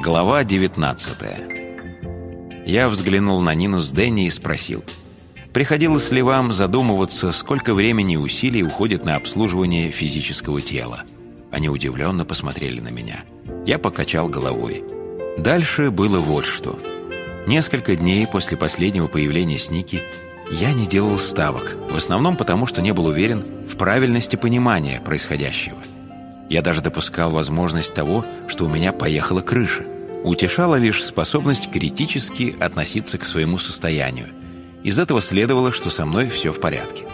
Глава 19. Я взглянул на Нину с Дэнни и спросил: приходилось ли вам задумываться, сколько времени и усилий уходит на обслуживание физического тела? Они удивленно посмотрели на меня. Я покачал головой. Дальше было вот что. Несколько дней после последнего появления Сники я не делал ставок, в основном потому, что не был уверен в правильности понимания происходящего. Я даже допускал возможность того, что у меня поехала крыша. Утешала лишь способность критически относиться к своему состоянию. Из этого следовало, что со мной все в порядке.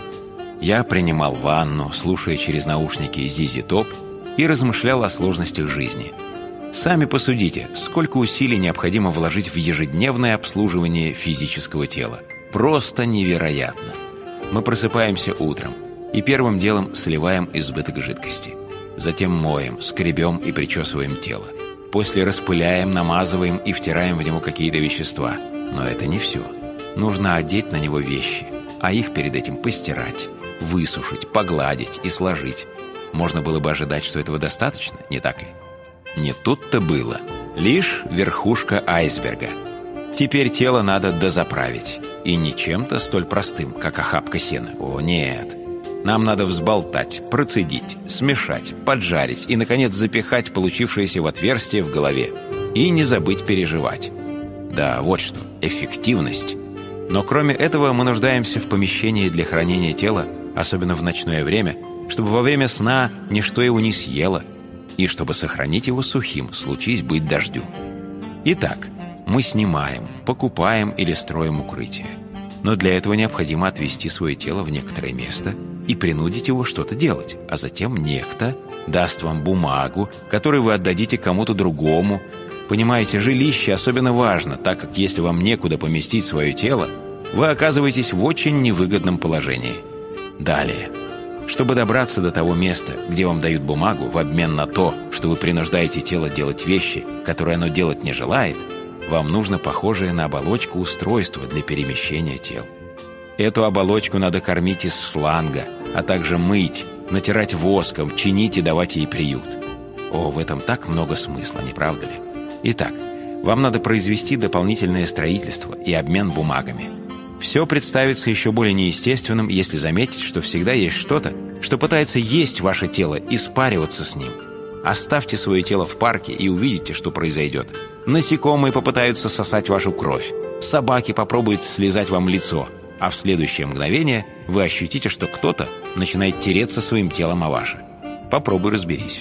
Я принимал ванну, слушая через наушники ZZ Top, и размышлял о сложностях жизни. Сами посудите, сколько усилий необходимо вложить в ежедневное обслуживание физического тела. Просто невероятно. Мы просыпаемся утром и первым делом сливаем избыток жидкости. Затем моем, скребем и причесываем тело. После распыляем, намазываем и втираем в него какие-то вещества. Но это не все. Нужно одеть на него вещи, а их перед этим постирать, высушить, погладить и сложить. Можно было бы ожидать, что этого достаточно, не так ли? Не тут-то было. Лишь верхушка айсберга. Теперь тело надо дозаправить. И не чем-то столь простым, как охапка сена. О, нет. Нам надо взболтать, процедить, смешать, поджарить и, наконец, запихать получившееся в отверстие в голове. И не забыть переживать. Да, вот что, эффективность. Но кроме этого мы нуждаемся в помещении для хранения тела, особенно в ночное время, чтобы во время сна ничто его не съело, и чтобы сохранить его сухим, случись быть дождю. Итак, мы снимаем, покупаем или строим укрытие. Но для этого необходимо отвести свое тело в некоторое место и принудить его что-то делать, а затем некто даст вам бумагу, которую вы отдадите кому-то другому. Понимаете, жилище особенно важно, так как если вам некуда поместить свое тело, вы оказываетесь в очень невыгодном положении. Далее. Чтобы добраться до того места, где вам дают бумагу в обмен на то, что вы принуждаете тело делать вещи, которые оно делать не желает, вам нужно похожее на оболочку устройство для перемещения тел. Эту оболочку надо кормить из шланга, а также мыть, натирать воском, чинить и давать ей приют. О, в этом так много смысла, не правда ли? Итак, вам надо произвести дополнительное строительство и обмен бумагами. Все представится еще более неестественным, если заметить, что всегда есть что-то, что пытается есть ваше тело и спариваться с ним. Оставьте свое тело в парке и увидите, что произойдет. Насекомые попытаются сосать вашу кровь. Собаки попробуют слизать вам лицо. А в следующее мгновение вы ощутите, что кто-то начинает тереться своим телом о ваше. Попробуй разберись.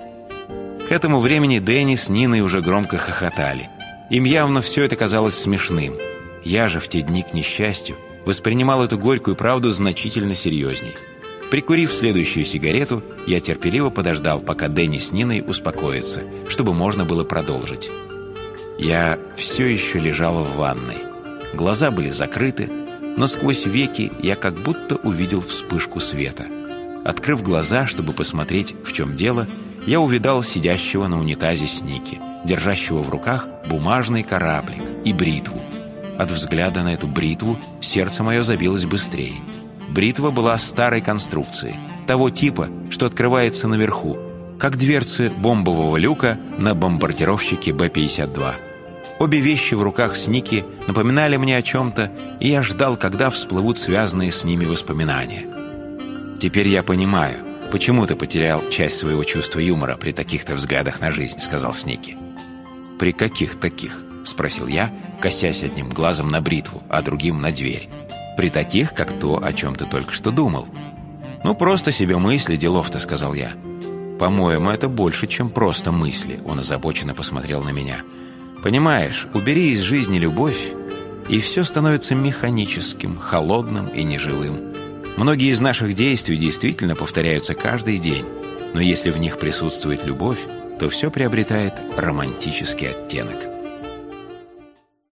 К этому времени Дэнни с Ниной уже громко хохотали. Им явно все это казалось смешным. Я же в те дни, к несчастью, воспринимал эту горькую правду значительно серьезней. Прикурив следующую сигарету, я терпеливо подождал, пока Дэнни с Ниной успокоятся, чтобы можно было продолжить. Я все еще лежал в ванной. Глаза были закрыты, но сквозь веки я как будто увидел вспышку света. Открыв глаза, чтобы посмотреть, в чем дело, я увидал сидящего на унитазе Сники, держащего в руках бумажный кораблик и бритву. От взгляда на эту бритву сердце мое забилось быстрее. Бритва была старой конструкции, того типа, что открывается наверху, как дверцы бомбового люка на бомбардировщике Б-52. Обе вещи в руках Сники напоминали мне о чем-то, и я ждал, когда всплывут связанные с ними воспоминания. «Теперь я понимаю, почему ты потерял часть своего чувства юмора при таких-то взглядах на жизнь», — сказал Сники. «При каких таких?» — спросил я, косясь одним глазом на бритву, а другим на дверь. «При таких, как то, о чем ты только что думал». «Ну, просто себе мысли, делов-то», — сказал я. «По-моему, это больше, чем просто мысли», — он озабоченно посмотрел на меня. «Понимаешь, убери из жизни любовь, и все становится механическим, холодным и неживым. Многие из наших действий действительно повторяются каждый день, но если в них присутствует любовь, то все приобретает романтический оттенок».